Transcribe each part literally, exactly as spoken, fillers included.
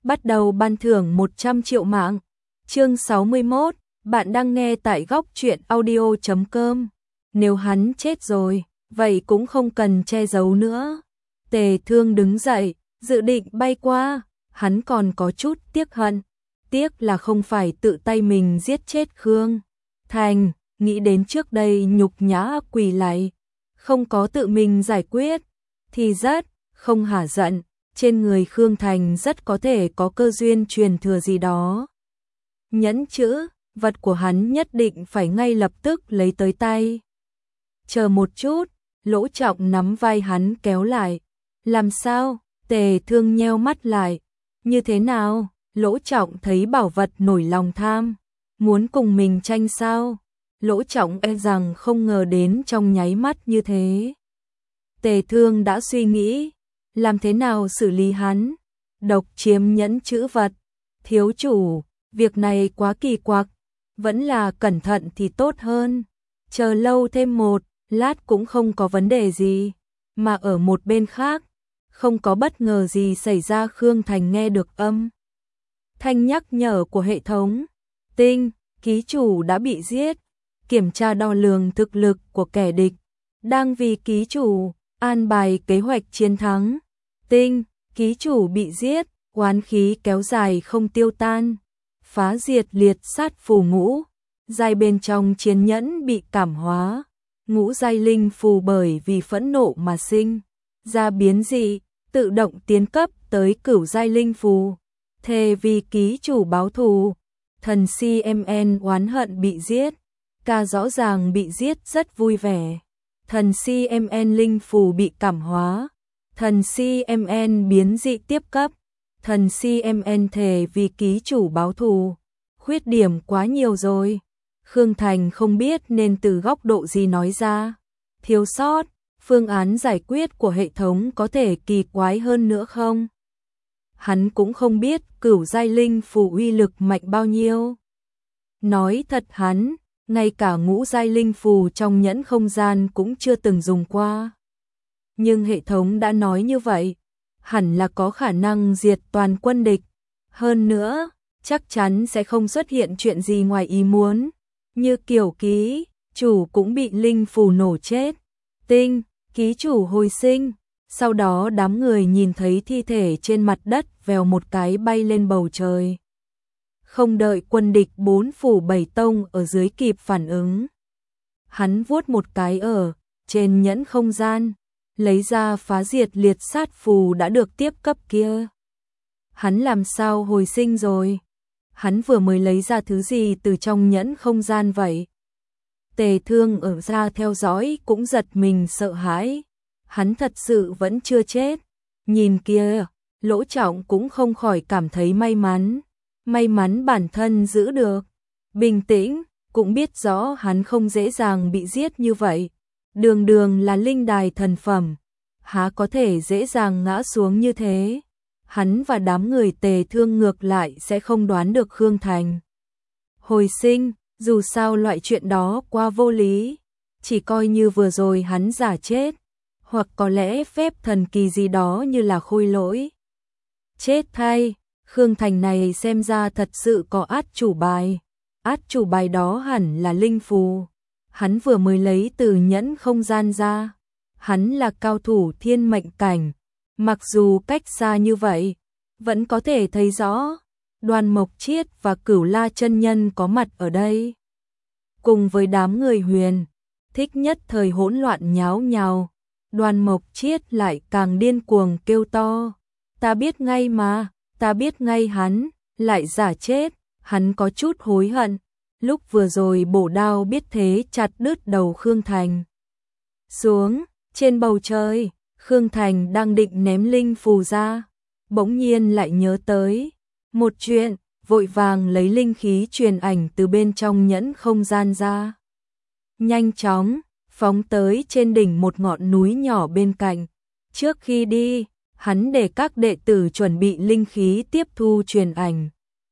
bắt đầu ban thưởng một trăm triệu mạng. Chương sáu mươi mốt, bạn đang nghe tại góc truyện audio chấm com. Nếu hắn chết rồi, vậy cũng không cần che giấu nữa. Tề Thương đứng dậy, dự định bay qua, hắn còn có chút tiếc hận. Tiếc là không phải tự tay mình giết chết Khương Thành, nghĩ đến trước đây nhục nhã quỳ lạy, không có tự mình giải quyết, thì rất không hả giận, trên người Khương Thành rất có thể có cơ duyên truyền thừa gì đó. Nhẫn chữ, vật của hắn nhất định phải ngay lập tức lấy tới tay. Chờ một chút, Lỗ Trọng nắm vai hắn kéo lại. Làm sao? Tề Thương nheo mắt lại. Như thế nào? Lỗ Trọng thấy bảo vật nổi lòng tham. Muốn cùng mình tranh sao? Lỗ Trọng e rằng không ngờ đến trong nháy mắt như thế. Tề Thương đã suy nghĩ. Làm thế nào xử lý hắn? Độc chiếm nhẫn chữ vật. Thiếu chủ, việc này quá kỳ quặc. Vẫn là cẩn thận thì tốt hơn. Chờ lâu thêm một lát cũng không có vấn đề gì. Mà ở một bên khác, không có bất ngờ gì xảy ra. Khương Thành nghe được âm thanh nhắc nhở của hệ thống. Tinh, ký chủ đã bị giết. Kiểm tra đo lường thực lực của kẻ địch. Đang vì ký chủ an bài kế hoạch chiến thắng. Tinh, ký chủ bị giết. Oán khí kéo dài không tiêu tan. Phá diệt liệt sát phù ngũ. Giai bên trong chiến nhẫn bị cảm hóa. Ngũ giai linh phù bởi vì phẫn nộ mà sinh ra biến dị, tự động tiến cấp tới cửu giai linh phù. Thề vì ký chủ báo thù. Thần xê em en oán hận bị giết. Ca rõ ràng bị giết rất vui vẻ. Thần xê em en linh phù bị cảm hóa. Thần xê em en biến dị tiếp cấp. Thần xê em en thề vì ký chủ báo thù. Khuyết điểm quá nhiều rồi. Khương Thành không biết nên từ góc độ gì nói ra. Thiếu sót, phương án giải quyết của hệ thống có thể kỳ quái hơn nữa không? Hắn cũng không biết cửu giai linh phù uy lực mạnh bao nhiêu. Nói thật hắn, ngay cả ngũ giai linh phù trong nhẫn không gian cũng chưa từng dùng qua. Nhưng hệ thống đã nói như vậy, hẳn là có khả năng diệt toàn quân địch. Hơn nữa, chắc chắn sẽ không xuất hiện chuyện gì ngoài ý muốn. Như kiểu ký chủ cũng bị linh phù nổ chết. Tinh, ký chủ hồi sinh. Sau đó đám người nhìn thấy thi thể trên mặt đất vèo một cái bay lên bầu trời. Không đợi quân địch bốn phủ bảy tông ở dưới kịp phản ứng. Hắn vuốt một cái ở trên nhẫn không gian, lấy ra phá diệt liệt sát phù đã được tiếp cấp kia. Hắn làm sao hồi sinh rồi? Hắn vừa mới lấy ra thứ gì từ trong nhẫn không gian vậy? Tề Thương ở ra theo dõi cũng giật mình sợ hãi. Hắn thật sự vẫn chưa chết. Nhìn kia, Lỗ Trọng cũng không khỏi cảm thấy may mắn. May mắn bản thân giữ được bình tĩnh, cũng biết rõ hắn không dễ dàng bị giết như vậy. Đường đường là linh đài thần phẩm, há có thể dễ dàng ngã xuống như thế. Hắn và đám người Tề Thương ngược lại sẽ không đoán được Khương Thành hồi sinh, dù sao loại chuyện đó quá vô lý. Chỉ coi như vừa rồi hắn giả chết, hoặc có lẽ phép thần kỳ gì đó như là khôi lỗi. Chết thay, Khương Thành này xem ra thật sự có át chủ bài. Át chủ bài đó hẳn là linh phù. Hắn vừa mới lấy từ nhẫn không gian ra. Hắn là cao thủ thiên mệnh cảnh. Mặc dù cách xa như vậy, vẫn có thể thấy rõ. Đoàn Mộc Chiết và Cửu La chân nhân có mặt ở đây. Cùng với đám người Huyền, thích nhất thời hỗn loạn nháo nhào. Đoàn Mộc Chiết lại càng điên cuồng kêu to. Ta biết ngay mà, ta biết ngay hắn, lại giả chết. Hắn có chút hối hận. Lúc vừa rồi bổ đao biết thế chặt đứt đầu Khương Thành. Xuống, trên bầu trời, Khương Thành đang định ném linh phù ra. Bỗng nhiên lại nhớ tới một chuyện, vội vàng lấy linh khí truyền ảnh từ bên trong nhẫn không gian ra. Nhanh chóng, phóng tới trên đỉnh một ngọn núi nhỏ bên cạnh. Trước khi đi, hắn để các đệ tử chuẩn bị linh khí tiếp thu truyền ảnh.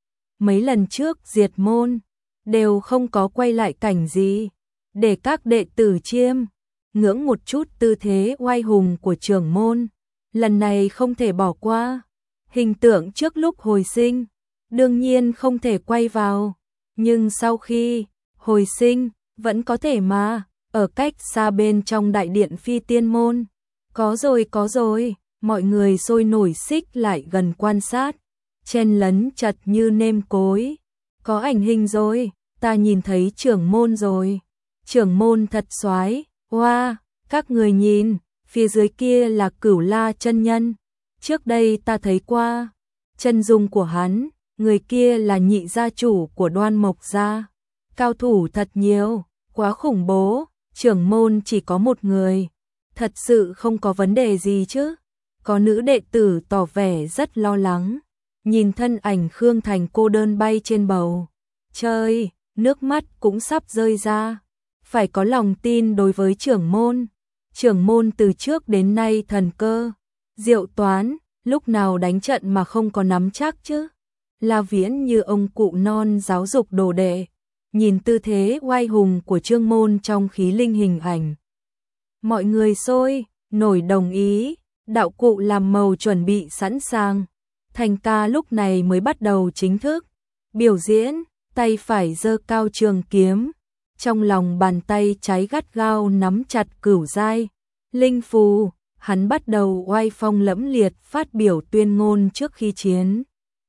Mấy lần trước diệt môn, đều không có quay lại cảnh gì. Để các đệ tử chiêm ngưỡng một chút tư thế oai hùng của trưởng môn. Lần này không thể bỏ qua. Hình tượng trước lúc hồi sinh, đương nhiên không thể quay vào, nhưng sau khi hồi sinh, vẫn có thể mà, ở cách xa bên trong đại điện Phi Tiên Môn. Có rồi có rồi, mọi người sôi nổi xích lại gần quan sát, chen lấn chật như nêm cối. Có ảnh hình rồi, ta nhìn thấy trưởng môn rồi. Trưởng môn thật soái, oa, wow, các người nhìn, phía dưới kia là Cửu La chân nhân. Trước đây ta thấy qua chân dung của hắn, người kia là nhị gia chủ của Đoan Mộc gia. Cao thủ thật nhiều, quá khủng bố, trưởng môn chỉ có một người. Thật sự không có vấn đề gì chứ? Có nữ đệ tử tỏ vẻ rất lo lắng, nhìn thân ảnh Khương Thành cô đơn bay trên bầu trời, nước mắt cũng sắp rơi ra. Phải có lòng tin đối với trưởng môn. Trưởng môn từ trước đến nay thần cơ diệu toán, lúc nào đánh trận mà không có nắm chắc chứ? La Viễn như ông cụ non giáo dục đồ đệ, nhìn tư thế oai hùng của Trương môn trong khí linh hình ảnh. Mọi người sôi nổi đồng ý, đạo cụ làm màu chuẩn bị sẵn sàng. Thành ca lúc này mới bắt đầu chính thức biểu diễn, tay phải giơ cao trường kiếm, trong lòng bàn tay trái gắt gao nắm chặt cửu giai linh phù, hắn bắt đầu oai phong lẫm liệt phát biểu tuyên ngôn trước khi chiến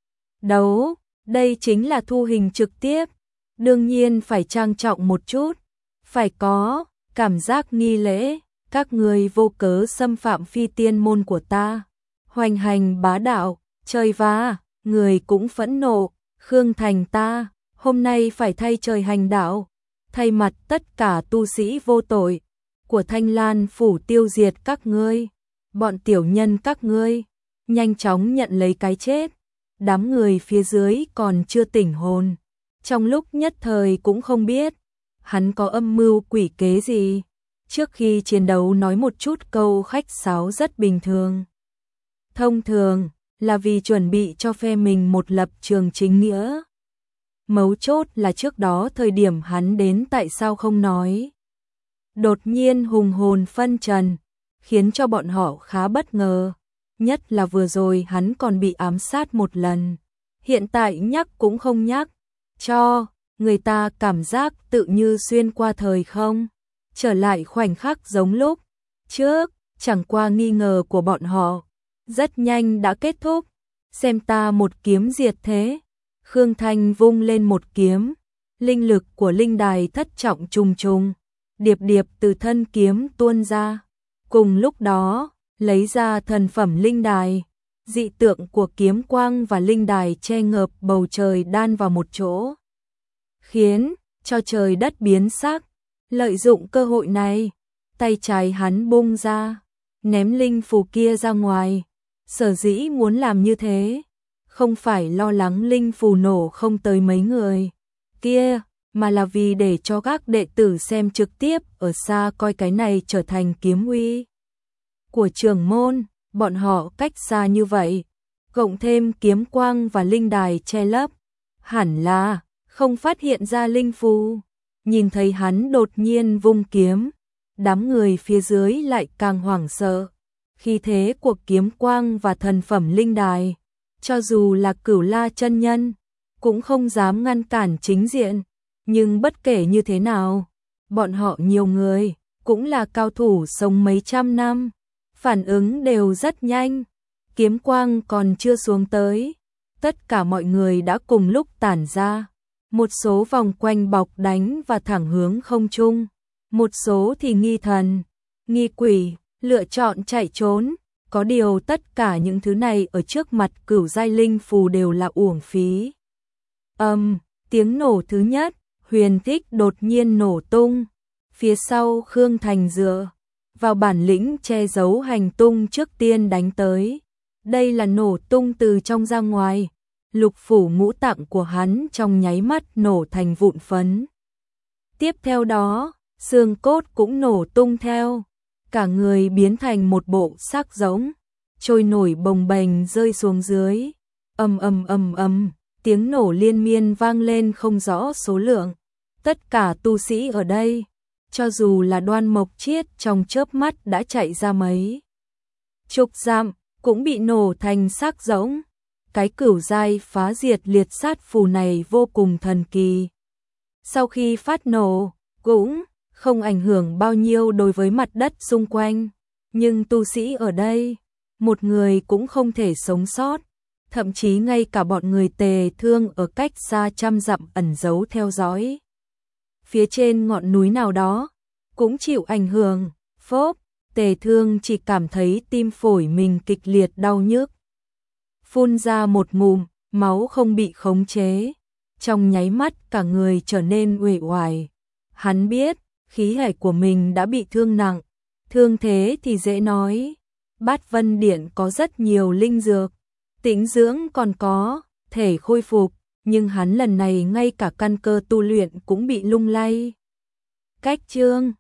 đấu. Đây chính là thu hình trực tiếp, đương nhiên phải trang trọng một chút, phải có cảm giác nghi lễ. Các người vô cớ xâm phạm Phi Tiên môn của ta, hoành hành bá đạo, trời vá, người cũng phẫn nộ. Khương Thành ta hôm nay phải thay trời hành đạo, thay mặt tất cả tu sĩ vô tội của Thanh Lan phủ tiêu diệt các ngươi, bọn tiểu nhân các ngươi, nhanh chóng nhận lấy cái chết. Đám người phía dưới còn chưa tỉnh hồn, trong lúc nhất thời cũng không biết hắn có âm mưu quỷ kế gì. Trước khi chiến đấu nói một chút câu khách sáo rất bình thường. Thông thường là vì chuẩn bị cho phe mình một lập trường chính nghĩa. Mấu chốt là trước đó thời điểm hắn đến tại sao không nói. Đột nhiên hùng hồn phân trần, khiến cho bọn họ khá bất ngờ. Nhất là vừa rồi hắn còn bị ám sát một lần. Hiện tại nhắc cũng không nhắc, cho người ta cảm giác tự như xuyên qua thời không. Trở lại khoảnh khắc giống lúc trước, chẳng qua nghi ngờ của bọn họ. Rất nhanh đã kết thúc, xem ta một kiếm diệt thế. Khương Thanh vung lên một kiếm, linh lực của linh đài thất trọng trùng trùng, điệp điệp từ thân kiếm tuôn ra. Cùng lúc đó, lấy ra thần phẩm linh đài, dị tượng của kiếm quang và linh đài che ngợp bầu trời đan vào một chỗ, khiến cho trời đất biến sắc. Lợi dụng cơ hội này, tay trái hắn bung ra, ném linh phù kia ra ngoài. Sở dĩ muốn làm như thế, không phải lo lắng linh phù nổ không tới mấy người kia, mà là vì để cho các đệ tử xem trực tiếp ở xa coi cái này trở thành kiếm uy của trưởng môn. Bọn họ cách xa như vậy, cộng thêm kiếm quang và linh đài che lấp, hẳn là không phát hiện ra linh phù. Nhìn thấy hắn đột nhiên vung kiếm, đám người phía dưới lại càng hoảng sợ. Khí thế của kiếm quang và thần phẩm linh đài, cho dù là Cửu La chân nhân, cũng không dám ngăn cản chính diện. Nhưng bất kể như thế nào, bọn họ nhiều người, cũng là cao thủ sống mấy trăm năm, phản ứng đều rất nhanh. Kiếm quang còn chưa xuống tới, tất cả mọi người đã cùng lúc tản ra. Một số vòng quanh bọc đánh và thẳng hướng không trung, một số thì nghi thần, nghi quỷ, lựa chọn chạy trốn. Có điều tất cả những thứ này ở trước mặt cửu giai linh phù đều là uổng phí. Âm, um, tiếng nổ thứ nhất, huyền thích đột nhiên nổ tung. Phía sau Khương Thành dựa vào bản lĩnh che giấu hành tung trước tiên đánh tới. Đây là nổ tung từ trong ra ngoài. Lục phủ ngũ tạng của hắn trong nháy mắt nổ thành vụn phấn. Tiếp theo đó, xương cốt cũng nổ tung theo. Cả người biến thành một bộ xác giống, trôi nổi bồng bềnh rơi xuống dưới. Ầm ầm ầm ầm, tiếng nổ liên miên vang lên không rõ số lượng. Tất cả tu sĩ ở đây, cho dù là Đoan Mộc Chiết trong chớp mắt đã chạy ra mấy chục dặm, cũng bị nổ thành xác giống. cái cửu giai phá diệt liệt sát phù này vô cùng thần kỳ. Sau khi phát nổ, cũng không ảnh hưởng bao nhiêu đối với mặt đất xung quanh, nhưng tu sĩ ở đây, một người cũng không thể sống sót, thậm chí ngay cả bọn người Tề Thương ở cách xa trăm dặm ẩn giấu theo dõi. Phía trên ngọn núi nào đó, cũng chịu ảnh hưởng, phốp, Tề Thương chỉ cảm thấy tim phổi mình kịch liệt đau nhức. Phun ra một ngụm, máu không bị khống chế, trong nháy mắt cả người trở nên uể oải. Hắn biết, khí hải của mình đã bị thương nặng, thương thế thì dễ nói. Bát Vân Điện có rất nhiều linh dược, tĩnh dưỡng còn có, thể khôi phục, nhưng hắn lần này ngay cả căn cơ tu luyện cũng bị lung lay. Cách chương